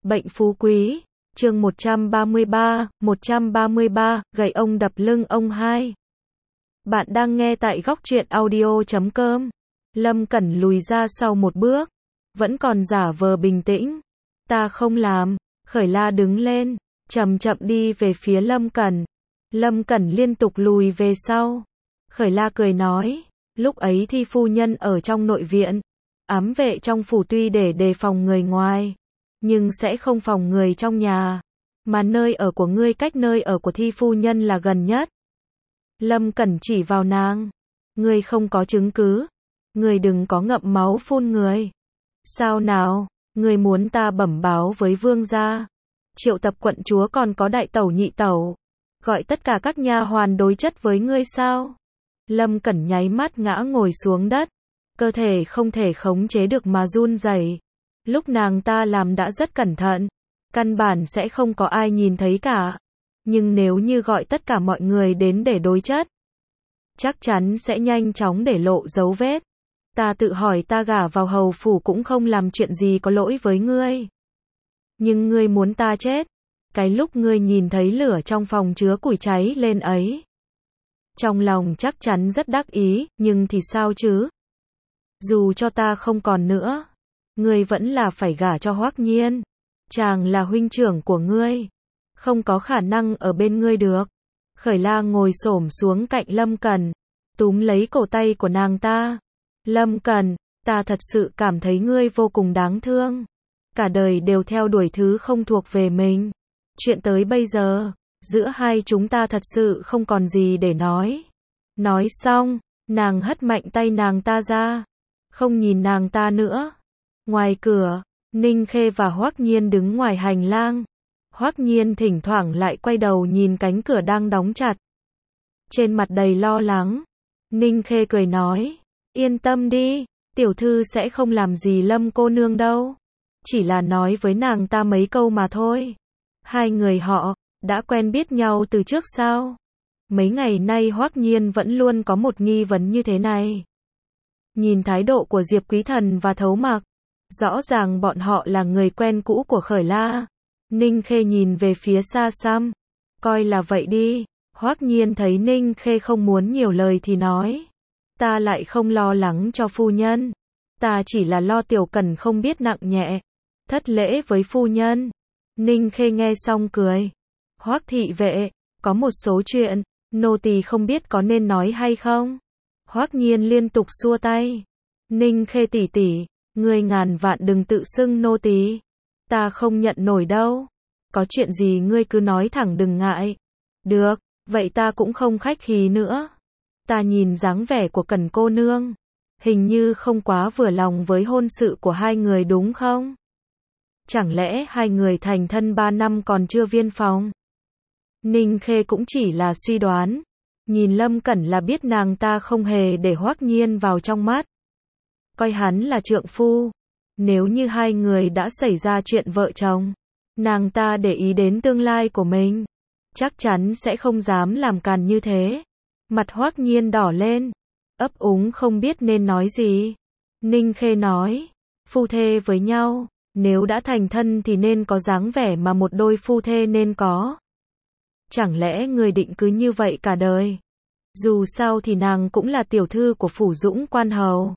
Bệnh phú quý, chương 133, gậy ông đập lưng ông 2. Bạn đang nghe tại góc truyện audio.com. Lâm Cẩn lùi ra sau một bước, vẫn còn giả vờ bình tĩnh. Ta không làm. Khởi La đứng lên, chậm chậm đi về phía Lâm Cẩn. Lâm Cẩn liên tục lùi về sau. Khởi La cười nói, lúc ấy Thi phu nhân ở trong nội viện, ám vệ trong phủ tuy để đề phòng người ngoài, nhưng sẽ không phòng người trong nhà, mà nơi ở của ngươi cách nơi ở của Thi phu nhân là gần nhất. Lâm Cẩn chỉ vào nàng, ngươi không có chứng cứ, ngươi đừng có ngậm máu phun người. Sao nào, ngươi muốn ta bẩm báo với vương gia, triệu tập quận chúa còn có đại tẩu nhị tẩu, gọi tất cả các nha hoàn đối chất với ngươi sao? Lâm Cẩn nháy mắt ngã ngồi xuống đất, cơ thể không thể khống chế được mà run rẩy. Lúc nàng ta làm đã rất cẩn thận, căn bản sẽ không có ai nhìn thấy cả. Nhưng nếu như gọi tất cả mọi người đến để đối chất, chắc chắn sẽ nhanh chóng để lộ dấu vết. Ta tự hỏi ta gả vào hầu phủ cũng không làm chuyện gì có lỗi với ngươi. Nhưng ngươi muốn ta chết. Cái lúc ngươi nhìn thấy lửa trong phòng chứa củi cháy lên ấy, trong lòng chắc chắn rất đắc ý, nhưng thì sao chứ? Dù cho ta không còn nữa, ngươi vẫn là phải gả cho Hoắc Nhiên. Chàng là huynh trưởng của ngươi, không có khả năng ở bên ngươi được. Khởi La ngồi xổm xuống cạnh Lâm Cẩn, túm lấy cổ tay của nàng ta. Lâm Cẩn, ta thật sự cảm thấy ngươi vô cùng đáng thương. Cả đời đều theo đuổi thứ không thuộc về mình. Chuyện tới bây giờ, giữa hai chúng ta thật sự không còn gì để nói. Nói xong, nàng hất mạnh tay nàng ta ra, không nhìn nàng ta nữa. Ngoài cửa, Ninh Khê và Hoắc Nhiên đứng ngoài hành lang. Hoắc Nhiên thỉnh thoảng lại quay đầu nhìn cánh cửa đang đóng chặt, trên mặt đầy lo lắng. Ninh Khê cười nói, yên tâm đi, tiểu thư sẽ không làm gì Lâm cô nương đâu, chỉ là nói với nàng ta mấy câu mà thôi. Hai người họ đã quen biết nhau từ trước sao? Mấy ngày nay Hoắc Nhiên vẫn luôn có một nghi vấn như thế này. Nhìn thái độ của Diệp Quý Thần và Thấu Mặc, rõ ràng bọn họ là người quen cũ của Khởi La. Ninh Khê nhìn về phía xa xăm, coi là vậy đi. Hoắc Nhiên thấy Ninh Khê không muốn nhiều lời thì nói, ta lại không lo lắng cho phu nhân, ta chỉ là lo Tiểu Cẩn không biết nặng nhẹ, thất lễ với phu nhân. Ninh Khê nghe xong cười, Hoắc thị vệ, có một số chuyện, nô tỳ không biết có nên nói hay không. Hoắc Nhiên liên tục xua tay, Ninh Khê tỷ tỷ, ngươi ngàn vạn đừng tự xưng nô tỳ, ta không nhận nổi đâu. Có chuyện gì ngươi cứ nói thẳng đừng ngại. Được, vậy ta cũng không khách khí nữa. Ta nhìn dáng vẻ của Cẩn cô nương, hình như không quá vừa lòng với hôn sự của hai người đúng không? Chẳng lẽ hai người thành thân 3 năm còn chưa viên phòng? Ninh Khê cũng chỉ là suy đoán, nhìn Lâm Cẩn là biết nàng ta không hề để Hoắc Nhiên vào trong mắt, coi hắn là trượng phu. Nếu như hai người đã xảy ra chuyện vợ chồng, nàng ta để ý đến tương lai của mình, chắc chắn sẽ không dám làm càn như thế. Mặt Hoắc Nhiên đỏ lên, ấp úng không biết nên nói gì. Ninh Khê nói, phu thê với nhau, nếu đã thành thân thì nên có dáng vẻ mà một đôi phu thê nên có. Chẳng lẽ người định cứ như vậy cả đời? Dù sao thì nàng cũng là tiểu thư của phủ Dũng Quan Hầu.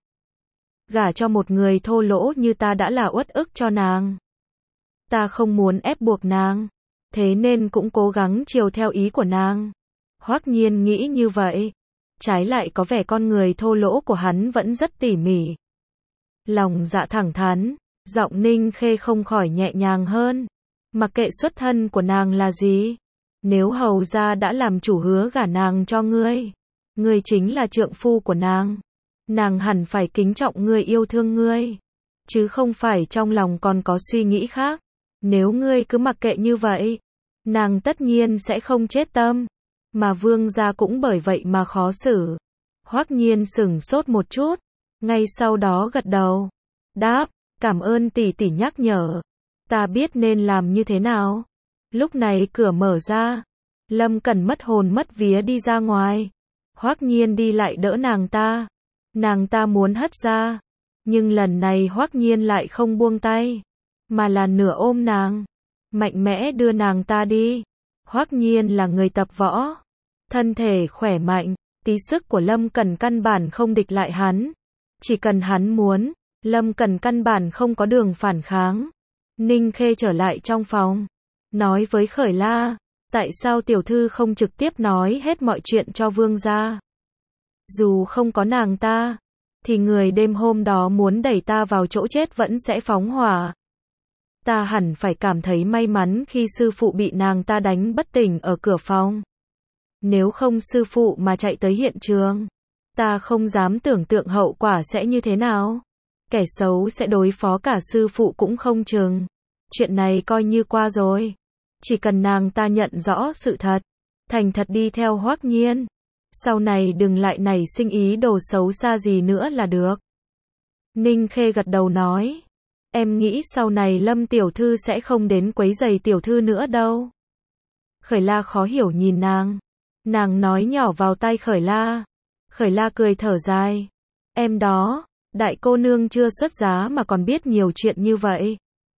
Gả cho một người thô lỗ như ta đã là uất ức cho nàng. Ta không muốn ép buộc nàng, thế nên cũng cố gắng chiều theo ý của nàng. Hoắc Nhiên nghĩ như vậy, trái lại có vẻ con người thô lỗ của hắn vẫn rất tỉ mỉ. Lòng dạ thẳng thắn, giọng Ninh Khê không khỏi nhẹ nhàng hơn. Mặc kệ xuất thân của nàng là gì, nếu hầu gia đã làm chủ hứa gả nàng cho ngươi, ngươi chính là trượng phu của nàng. Nàng hẳn phải kính trọng ngươi, yêu thương ngươi, chứ không phải trong lòng còn có suy nghĩ khác. Nếu ngươi cứ mặc kệ như vậy, nàng tất nhiên sẽ không chết tâm, mà vương gia cũng bởi vậy mà khó xử. Hoắc Nhiên sửng sốt một chút, ngay sau đó gật đầu, đáp, cảm ơn tỷ tỷ nhắc nhở, ta biết nên làm như thế nào. Lúc này cửa mở ra, Lâm Cẩn mất hồn mất vía đi ra ngoài. Hoắc Nhiên đi lại đỡ nàng ta muốn hất ra, nhưng lần này Hoắc Nhiên lại không buông tay. mà là nửa ôm nàng, mạnh mẽ đưa nàng ta đi. Hoắc Nhiên là người tập võ, thân thể khỏe mạnh, tí sức của Lâm Cẩn căn bản không địch lại hắn. Chỉ cần hắn muốn, Lâm Cẩn căn bản không có đường phản kháng. Ninh Khê trở lại trong phòng, nói với Khởi La, tại sao tiểu thư không trực tiếp nói hết mọi chuyện cho vương gia? Dù không có nàng ta, thì người đêm hôm đó muốn đẩy ta vào chỗ chết vẫn sẽ phóng hỏa. Ta hẳn phải cảm thấy may mắn khi sư phụ bị nàng ta đánh bất tỉnh ở cửa phòng. Nếu không sư phụ mà chạy tới hiện trường, ta không dám tưởng tượng hậu quả sẽ như thế nào. Kẻ xấu sẽ đối phó cả sư phụ cũng không chừng. Chuyện này coi như qua rồi. Chỉ cần nàng ta nhận rõ sự thật, thành thật đi theo Hoắc Nhiên, sau này đừng lại nảy sinh ý đồ xấu xa gì nữa là được. Ninh Khê gật đầu nói, em nghĩ sau này Lâm tiểu thư sẽ không đến quấy rầy tiểu thư nữa đâu. Khởi La khó hiểu nhìn nàng. Nàng nói nhỏ vào tai Khởi La. Khởi La cười thở dài. Em đó, đại cô nương chưa xuất giá mà còn biết nhiều chuyện như vậy.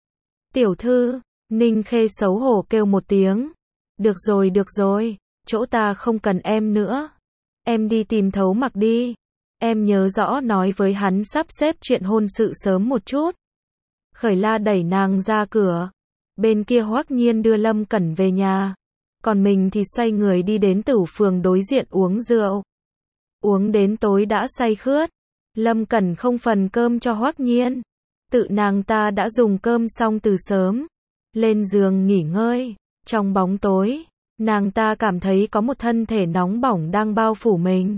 Tiểu thư, Ninh Khê xấu hổ kêu một tiếng. Được rồi, chỗ ta không cần em nữa. Em đi tìm Thấu Mặc đi. Em nhớ rõ nói với hắn sắp xếp chuyện hôn sự sớm một chút. Khởi La đẩy nàng ra cửa. Bên kia Hoắc Nhiên đưa Lâm Cẩn về nhà. Còn mình thì xoay người đi đến Tửu Phường đối diện uống rượu. Uống đến tối đã say khướt. Lâm Cẩn không phần cơm cho Hoắc Nhiên. Tự nàng ta đã dùng cơm xong từ sớm. Lên giường nghỉ ngơi. Trong bóng tối, nàng ta cảm thấy có một thân thể nóng bỏng đang bao phủ mình.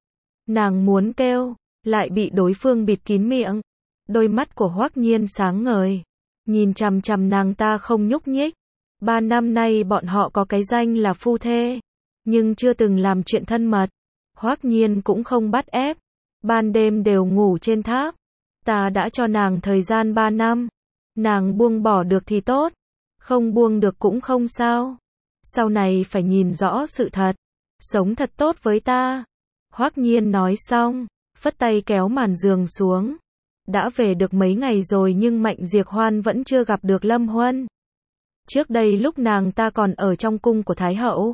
Nàng muốn kêu, lại bị đối phương bịt kín miệng. Đôi mắt của Hoắc Nhiên sáng ngời, nhìn chằm chằm nàng ta không nhúc nhích. 3 năm nay bọn họ có cái danh là phu thê, nhưng chưa từng làm chuyện thân mật. Hoắc Nhiên cũng không bắt ép, ban đêm đều ngủ trên tháp. Ta đã cho nàng thời gian 3 năm, nàng buông bỏ được thì tốt, không buông được cũng không sao. Sau này phải nhìn rõ sự thật, sống thật tốt với ta. Hoắc Nhiên nói xong, phất tay kéo màn giường xuống. Đã về được mấy ngày rồi nhưng Mạnh Diệp Hoan vẫn chưa gặp được Lâm Huân. Trước đây lúc nàng ta còn ở trong cung của Thái Hậu.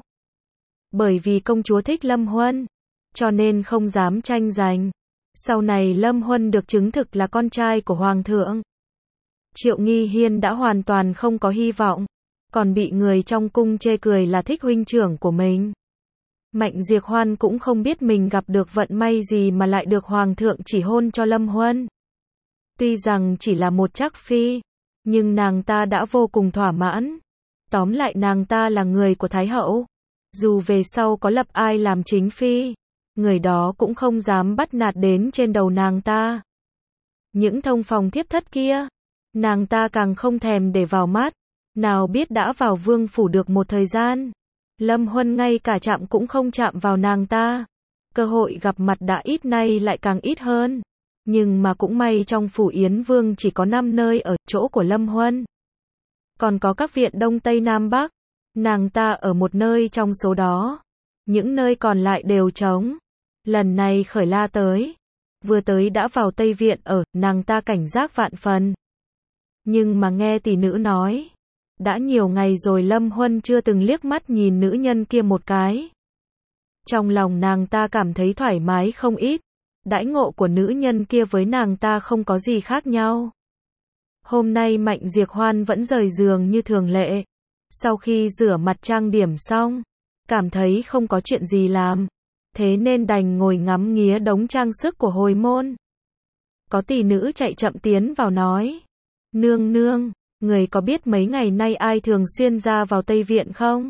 Bởi vì công chúa thích Lâm Huân, cho nên không dám tranh giành. Sau này Lâm Huân được chứng thực là con trai của Hoàng thượng. Triệu Nghi Hiên đã hoàn toàn không có hy vọng, còn bị người trong cung chê cười là thích huynh trưởng của mình. Mạnh Diệp Hoan cũng không biết mình gặp được vận may gì mà lại được Hoàng thượng chỉ hôn cho Lâm Huân. Tuy rằng chỉ là một trắc phi, nhưng nàng ta đã vô cùng thỏa mãn. Tóm lại nàng ta là người của Thái Hậu. Dù về sau có lập ai làm chính phi, người đó cũng không dám bắt nạt đến trên đầu nàng ta. Những thông phòng thiếp thất kia, nàng ta càng không thèm để vào mắt. Nào biết đã vào vương phủ được một thời gian, Lâm Huân ngay cả chạm cũng không chạm vào nàng ta. Cơ hội gặp mặt đã ít nay lại càng ít hơn. Nhưng mà cũng may trong phủ Yến Vương chỉ có 5 nơi ở chỗ của Lâm Huân. Còn có các viện Đông Tây Nam Bắc. Nàng ta ở một nơi trong số đó. Những nơi còn lại đều trống. Lần này Khởi La tới. Vừa tới đã vào Tây Viện ở, nàng ta cảnh giác vạn phần. Nhưng mà nghe tỷ nữ nói. Đã nhiều ngày rồi Lâm Huân chưa từng liếc mắt nhìn nữ nhân kia một cái. Trong lòng nàng ta cảm thấy thoải mái không ít. Đãi ngộ của nữ nhân kia với nàng ta không có gì khác nhau. Hôm nay Mạnh Diệp Hoan vẫn rời giường như thường lệ. Sau khi rửa mặt trang điểm xong, cảm thấy không có chuyện gì làm. Thế nên đành ngồi ngắm nghía đống trang sức của hồi môn. Có tỷ nữ chạy chậm tiến vào nói. Nương nương, người có biết mấy ngày nay ai thường xuyên ra vào Tây Viện không?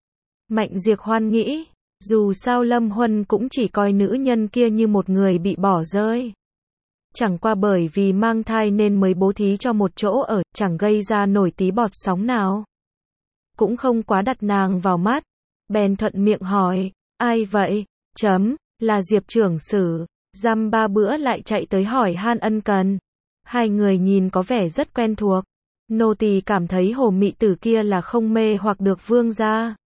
Mạnh Diệp Hoan nghĩ. Dù sao Lâm Huân cũng chỉ coi nữ nhân kia như một người bị bỏ rơi. Chẳng qua bởi vì mang thai nên mới bố thí cho một chỗ ở, chẳng gây ra nổi tí bọt sóng nào. Cũng không quá đặt nàng vào mắt. Bèn thuận miệng hỏi, ai vậy? Là Diệp trưởng sử. Dăm 3 bữa lại chạy tới hỏi han ân cần. Hai người nhìn có vẻ rất quen thuộc. Nô tỳ cảm thấy Hồ Mị Tử kia là không mê hoặc được vương gia.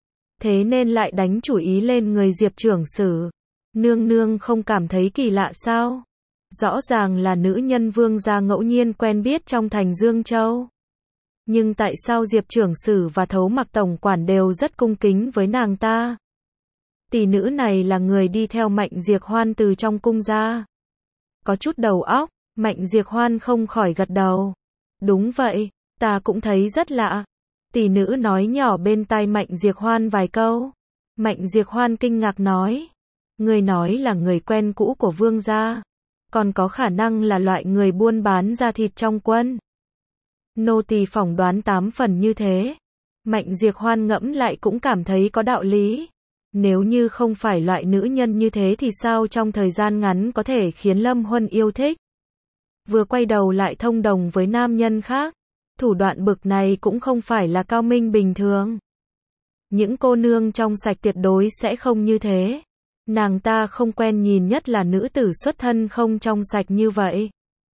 Thế nên lại đánh chủ ý lên người Diệp trưởng sử. Nương nương không cảm thấy kỳ lạ sao? Rõ ràng là nữ nhân Vương gia ngẫu nhiên quen biết trong thành Dương Châu. Nhưng tại sao Diệp trưởng sử và Thấu Mặc tổng quản đều rất cung kính với nàng ta? Tỷ nữ này là người đi theo Mạnh Diệp Hoan từ trong cung ra. Có chút đầu óc, Mạnh Diệp Hoan không khỏi gật đầu. Đúng vậy, ta cũng thấy rất lạ. Tỷ nữ nói nhỏ bên tai Mạnh Diệp Hoan vài câu. Mạnh Diệp Hoan kinh ngạc nói. Người nói là người quen cũ của Vương gia. Còn có khả năng là loại người buôn bán da thịt trong quân. Nô tỳ phỏng đoán 8 phần như thế. Mạnh Diệp Hoan ngẫm lại cũng cảm thấy có đạo lý. Nếu như không phải loại nữ nhân như thế thì sao trong thời gian ngắn có thể khiến Lâm Huân yêu thích. Vừa quay đầu lại thông đồng với nam nhân khác. Thủ đoạn bực này cũng không phải là cao minh bình thường. Những cô nương trong sạch tuyệt đối sẽ không như thế. Nàng ta không quen nhìn nhất là nữ tử xuất thân không trong sạch như vậy.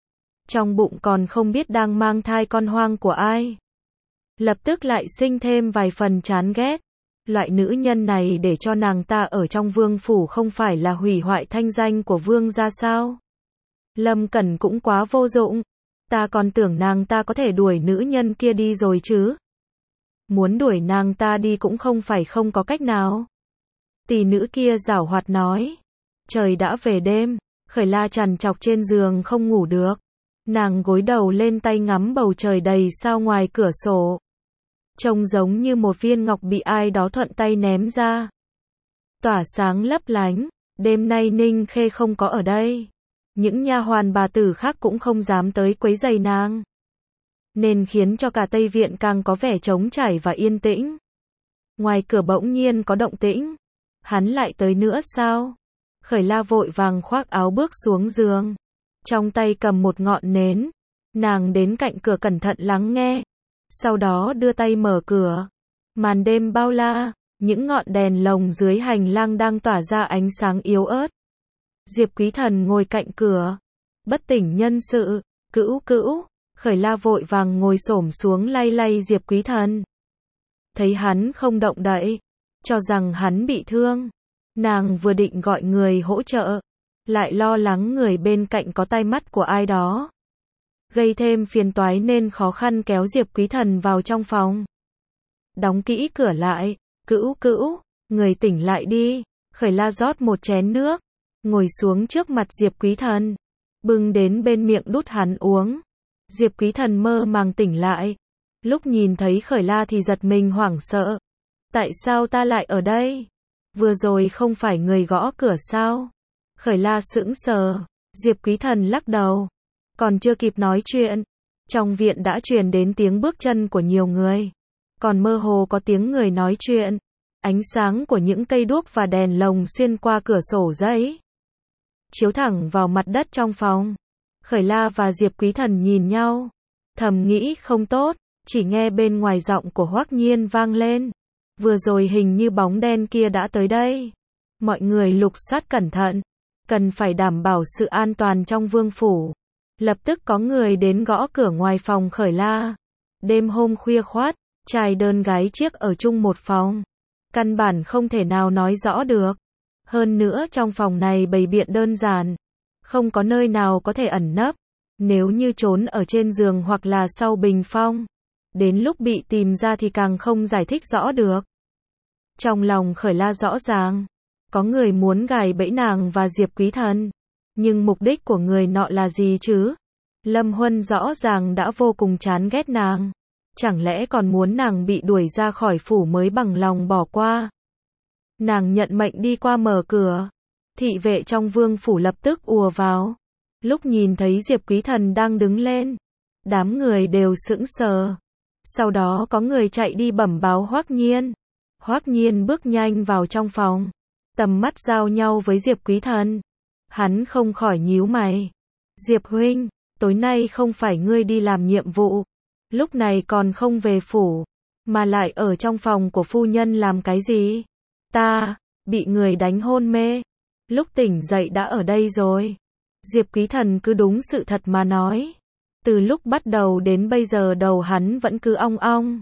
Trong bụng còn không biết đang mang thai con hoang của ai. Lập tức lại sinh thêm vài phần chán ghét. Loại nữ nhân này để cho nàng ta ở trong vương phủ không phải là hủy hoại thanh danh của vương gia sao? Lâm Cẩn cũng quá vô dụng. Ta còn tưởng nàng ta có thể đuổi nữ nhân kia đi rồi chứ. Muốn đuổi nàng ta đi cũng không phải không có cách nào. Tỷ nữ kia giảo hoạt nói. Trời đã về đêm, Khởi La trằn trọc trên giường không ngủ được. Nàng gối đầu lên tay ngắm bầu trời đầy sao ngoài cửa sổ. Trông giống như một viên ngọc bị ai đó thuận tay ném ra. Tỏa sáng lấp lánh, đêm nay Ninh Khê không có ở đây. Những nha hoàn bà tử khác cũng không dám tới quấy rầy nàng. Nên khiến cho cả Tây Viện càng có vẻ trống trải và yên tĩnh. Ngoài cửa bỗng nhiên có động tĩnh. Hắn lại tới nữa sao? Khởi La vội vàng khoác áo bước xuống giường. Trong tay cầm một ngọn nến. Nàng đến cạnh cửa cẩn thận lắng nghe. Sau đó đưa tay mở cửa. Màn đêm bao la, những ngọn đèn lồng dưới hành lang đang tỏa ra ánh sáng yếu ớt. Diệp Quý Thần ngồi cạnh cửa. Bất tỉnh nhân sự, cữu cữu. Khởi La vội vàng ngồi xổm xuống lay lay Diệp Quý Thần. Thấy hắn không động đậy, cho rằng hắn bị thương. Nàng vừa định gọi người hỗ trợ, lại lo lắng người bên cạnh có tai mắt của ai đó. Gây thêm phiền toái nên khó khăn kéo Diệp Quý Thần vào trong phòng. Đóng kỹ cửa lại, cữu cữu, người tỉnh lại đi. Khởi La rót một chén nước, ngồi xuống trước mặt Diệp Quý Thần, bưng đến bên miệng đút hắn uống. Diệp Quý Thần mơ màng tỉnh lại. Lúc nhìn thấy Khởi La thì giật mình hoảng sợ. Tại sao ta lại ở đây? Vừa rồi không phải người gõ cửa sao? Khởi La sững sờ. Diệp Quý Thần lắc đầu. Còn chưa kịp nói chuyện, trong viện đã truyền đến tiếng bước chân của nhiều người. Còn mơ hồ có tiếng người nói chuyện. Ánh sáng của những cây đuốc và đèn lồng xuyên qua cửa sổ giấy, chiếu thẳng vào mặt đất trong phòng. Khởi La và Diệp Quý Thần nhìn nhau, thầm nghĩ không tốt. Chỉ nghe bên ngoài giọng của Hoắc Nhiên vang lên. Vừa rồi hình như bóng đen kia đã tới đây. Mọi người lục soát cẩn thận, cần phải đảm bảo sự an toàn trong vương phủ. Lập tức có người đến gõ cửa ngoài phòng Khởi La. Đêm hôm khuya khoắt, trai đơn gái chiếc ở chung một phòng. Căn bản không thể nào nói rõ được. Hơn nữa trong phòng này bày biện đơn giản. Không có nơi nào có thể ẩn nấp. Nếu như trốn ở trên giường hoặc là sau bình phong, đến lúc bị tìm ra thì càng không giải thích rõ được. Trong lòng Khởi La rõ ràng, có người muốn gài bẫy nàng và Diệp Quý Thần. Nhưng mục đích của người nọ là gì chứ? Lâm Huân rõ ràng đã vô cùng chán ghét nàng. Chẳng lẽ còn muốn nàng bị đuổi ra khỏi phủ mới bằng lòng bỏ qua? Nàng nhận mệnh đi qua mở cửa. Thị vệ trong vương phủ lập tức ùa vào. Lúc nhìn thấy Diệp Quý Thần đang đứng lên, đám người đều sững sờ. Sau đó có người chạy đi bẩm báo Hoắc Nhiên. Hoắc Nhiên bước nhanh vào trong phòng, tầm mắt giao nhau với Diệp Quý Thần. Hắn không khỏi nhíu mày. Diệp huynh, tối nay không phải ngươi đi làm nhiệm vụ, lúc này còn không về phủ, mà lại ở trong phòng của phu nhân làm cái gì? Ta, bị người đánh hôn mê, lúc tỉnh dậy đã ở đây rồi. Diệp Quý Thần cứ đúng sự thật mà nói. Từ lúc bắt đầu đến bây giờ đầu hắn vẫn cứ ong ong.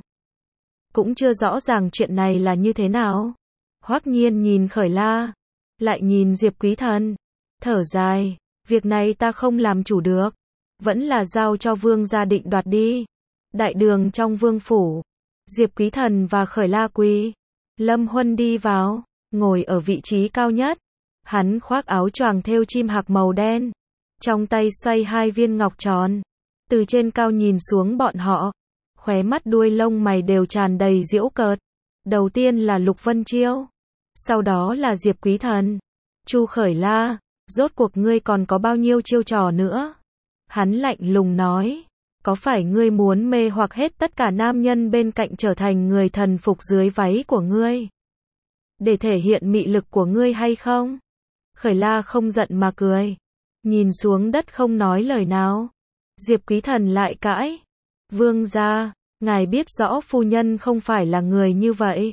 Cũng chưa rõ ràng chuyện này là như thế nào. Hoắc Nhiên nhìn Khởi La, lại nhìn Diệp Quý Thần, thở dài. Việc này ta không làm chủ được. Vẫn là giao cho vương gia định đoạt đi. Đại đường trong vương phủ. Diệp Quý Thần và Khởi La quỳ. Lâm Huân đi vào, ngồi ở vị trí cao nhất. Hắn khoác áo choàng thêu chim hạc màu đen. Trong tay xoay 2 viên ngọc tròn. Từ trên cao nhìn xuống bọn họ. Khóe mắt đuôi lông mày đều tràn đầy giễu cợt. Đầu tiên là Lục Vân Chiêu. Sau đó là Diệp Quý Thần. Chu Khởi La, rốt cuộc ngươi còn có bao nhiêu chiêu trò nữa? Hắn lạnh lùng nói. Có phải ngươi muốn mê hoặc hết tất cả nam nhân bên cạnh trở thành người thần phục dưới váy của ngươi? Để thể hiện mị lực của ngươi hay không? Khởi La không giận mà cười. Nhìn xuống đất không nói lời nào. Diệp Quý Thần lại cãi. Vương gia, ngài biết rõ phu nhân không phải là người như vậy.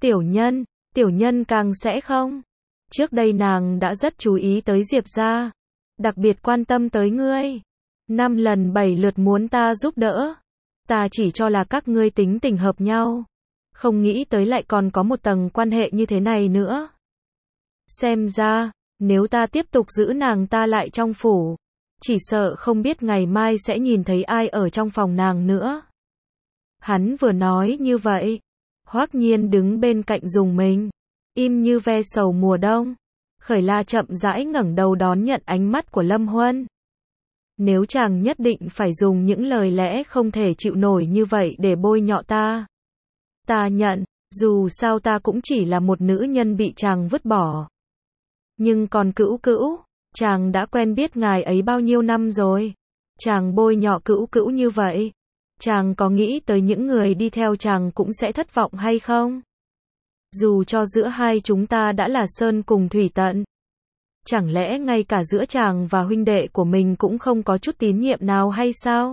Tiểu nhân càng sẽ không. Trước đây nàng đã rất chú ý tới Diệp gia. Đặc biệt quan tâm tới ngươi. 5 lần 7 lượt muốn ta giúp đỡ. Ta chỉ cho là các ngươi tính tình hợp nhau. Không nghĩ tới lại còn có một tầng quan hệ như thế này nữa. Xem ra, nếu ta tiếp tục giữ nàng ta lại trong phủ, chỉ sợ không biết ngày mai sẽ nhìn thấy ai ở trong phòng nàng nữa. Hắn vừa nói như vậy, Hoắc Nhiên đứng bên cạnh dùng mình, im như ve sầu mùa đông. Khởi La chậm rãi ngẩng đầu đón nhận ánh mắt của Lâm Huân. Nếu chàng nhất định phải dùng những lời lẽ không thể chịu nổi như vậy để bôi nhọ ta, ta nhận, dù sao ta cũng chỉ là một nữ nhân bị chàng vứt bỏ. Nhưng còn Cữu Cữu, chàng đã quen biết ngài ấy bao nhiêu năm rồi. Chàng bôi nhọ Cữu Cữu như vậy, chàng có nghĩ tới những người đi theo chàng cũng sẽ thất vọng hay không? Dù cho giữa hai chúng ta đã là sơn cùng thủy tận, chẳng lẽ ngay cả giữa chàng và huynh đệ của mình cũng không có chút tín nhiệm nào hay sao?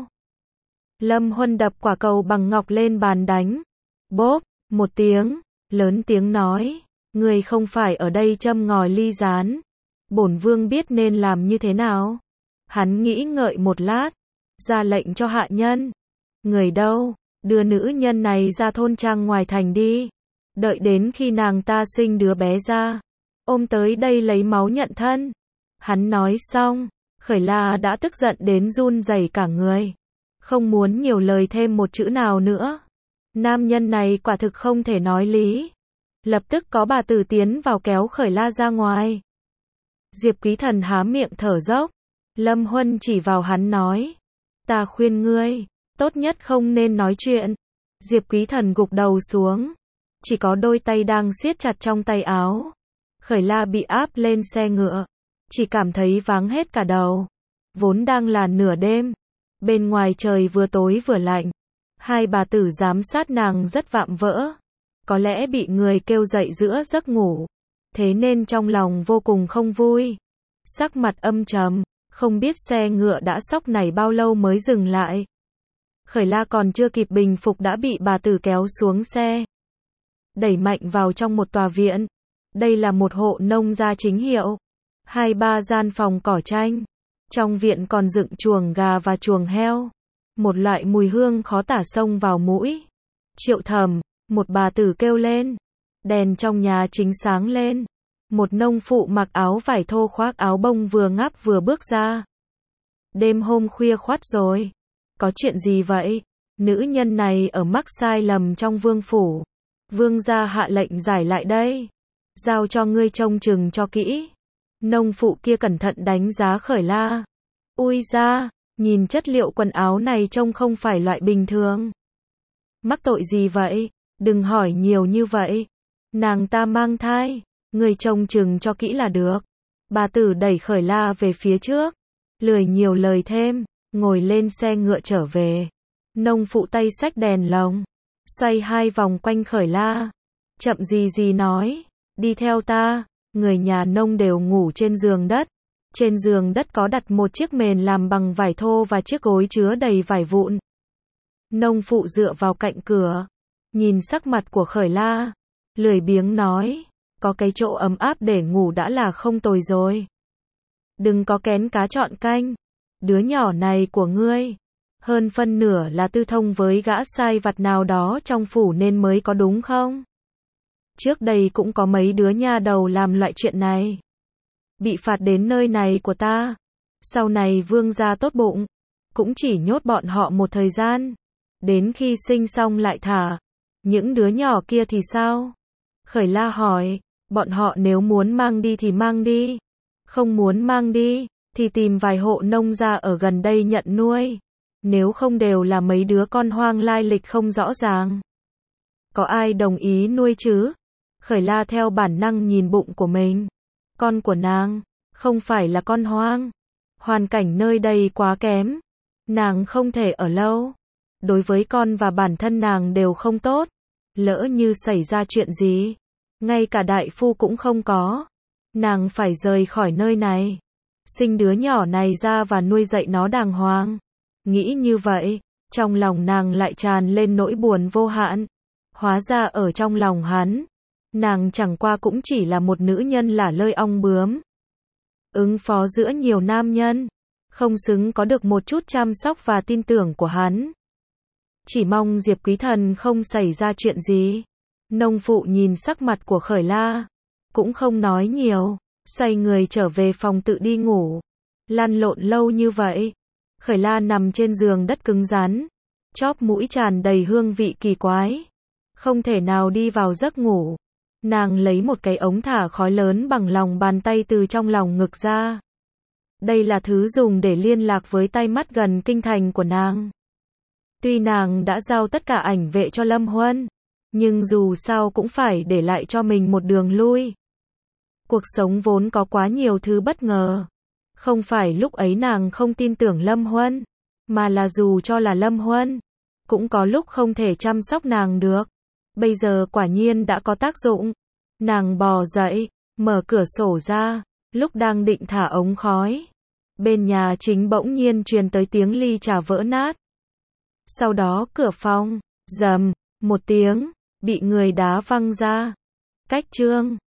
Lâm Huân đập quả cầu bằng ngọc lên bàn đánh. Bốp, một tiếng, lớn tiếng nói. Người không phải ở đây châm ngòi ly gián. Bổn vương biết nên làm như thế nào. Hắn nghĩ ngợi một lát, ra lệnh cho hạ nhân. Người đâu, đưa nữ nhân này ra thôn trang ngoài thành đi. Đợi đến khi nàng ta sinh đứa bé ra, ôm tới đây lấy máu nhận thân. Hắn nói xong, Khởi La đã tức giận đến run rẩy cả người. Không muốn nhiều lời thêm một chữ nào nữa. Nam nhân này quả thực không thể nói lý. Lập tức có bà tử tiến vào kéo Khởi La ra ngoài. Diệp Quý Thần há miệng thở dốc. Lâm Huân chỉ vào hắn nói. Ta khuyên ngươi, tốt nhất không nên nói chuyện. Diệp Quý Thần gục đầu xuống. Chỉ có đôi tay đang siết chặt trong tay áo. Khởi La bị áp lên xe ngựa. Chỉ cảm thấy váng hết cả đầu. Vốn đang là nửa đêm. Bên ngoài trời vừa tối vừa lạnh. Hai bà tử giám sát nàng rất vạm vỡ. Có lẽ bị người kêu dậy giữa giấc ngủ. Thế nên trong lòng vô cùng không vui. Sắc mặt âm trầm. Không biết xe ngựa đã sóc nảy bao lâu mới dừng lại. Khởi La còn chưa kịp bình phục đã bị bà tử kéo xuống xe. Đẩy mạnh vào trong một tòa viện. Đây là một hộ nông gia chính hiệu. 2-3 gian phòng cỏ tranh. Trong viện còn dựng chuồng gà và chuồng heo. Một loại mùi hương khó tả xông vào mũi. Triệu Thẩm, một bà tử kêu lên. Đèn trong nhà chính sáng lên. Một nông phụ mặc áo vải thô khoác áo bông vừa ngáp vừa bước ra. Đêm hôm khuya khoắt rồi. Có chuyện gì vậy? Nữ nhân này ở mắc sai lầm trong vương phủ. Vương gia hạ lệnh giải lại đây. Giao cho ngươi trông chừng cho kỹ. Nông phụ kia cẩn thận đánh giá Khởi La. Ui da, nhìn chất liệu quần áo này trông không phải loại bình thường. Mắc tội gì vậy? Đừng hỏi nhiều như vậy. Nàng ta mang thai. Ngươi trông chừng cho kỹ là được. Bà tử đẩy Khởi La về phía trước. Lười nhiều lời thêm. Ngồi lên xe ngựa trở về. Nông phụ tay xách đèn lồng. Xoay 2 vòng quanh Khởi La. Chậm gì nói. Đi theo ta. Người nhà nông đều ngủ trên giường đất. Trên giường đất có đặt một chiếc mền làm bằng vải thô và chiếc gối chứa đầy vải vụn. Nông phụ dựa vào cạnh cửa. Nhìn sắc mặt của Khởi La. Lười biếng nói. Có cái chỗ ấm áp để ngủ đã là không tồi rồi. Đừng có kén cá chọn canh. Đứa nhỏ này của ngươi. Hơn phân nửa là tư thông với gã sai vặt nào đó trong phủ nên mới có đúng không? Trước đây cũng có mấy đứa nha đầu làm loại chuyện này. Bị phạt đến nơi này của ta. Sau này Vương gia tốt bụng, cũng chỉ nhốt bọn họ một thời gian, đến khi sinh xong lại thả. Những đứa nhỏ kia thì sao? Khởi La hỏi, bọn họ nếu muốn mang đi thì mang đi, không muốn mang đi, thì tìm vài hộ nông gia ở gần đây nhận nuôi, nếu không đều là mấy đứa con hoang lai lịch không rõ ràng. Có ai đồng ý nuôi chứ? Khởi La theo bản năng nhìn bụng của mình. Con của nàng, không phải là con hoang. Hoàn cảnh nơi đây quá kém. Nàng không thể ở lâu. Đối với con và bản thân nàng đều không tốt. Lỡ như xảy ra chuyện gì, ngay cả đại phu cũng không có. Nàng phải rời khỏi nơi này. Sinh đứa nhỏ này ra và nuôi dạy nó đàng hoàng. Nghĩ như vậy, trong lòng nàng lại tràn lên nỗi buồn vô hạn. Hóa ra ở trong lòng hắn, nàng chẳng qua cũng chỉ là một nữ nhân lả lơi ong bướm. Ứng phó giữa nhiều nam nhân, không xứng có được một chút chăm sóc và tin tưởng của hắn. Chỉ mong Diệp Quý Thần không xảy ra chuyện gì. Nông phụ nhìn sắc mặt của Khởi La, cũng không nói nhiều, xoay người trở về phòng tự đi ngủ. Lăn lộn lâu như vậy, Khởi La nằm trên giường đất cứng rắn, chóp mũi tràn đầy hương vị kỳ quái, không thể nào đi vào giấc ngủ. Nàng lấy một cái ống thả khói lớn bằng lòng bàn tay từ trong lòng ngực ra. Đây là thứ dùng để liên lạc với tai mắt gần kinh thành của nàng. Tuy nàng đã giao tất cả ảnh vệ cho Lâm Huân, nhưng dù sao cũng phải để lại cho mình một đường lui. Cuộc sống vốn có quá nhiều thứ bất ngờ. Không phải lúc ấy nàng không tin tưởng Lâm Huân, mà là dù cho là Lâm Huân, cũng có lúc không thể chăm sóc nàng được. Bây giờ quả nhiên đã có tác dụng. Nàng bò dậy, mở cửa sổ ra, lúc đang định thả ống khói. Bên nhà chính bỗng nhiên truyền tới tiếng ly trà vỡ nát. Sau đó cửa phòng, rầm, một tiếng, bị người đá văng ra. Cách chương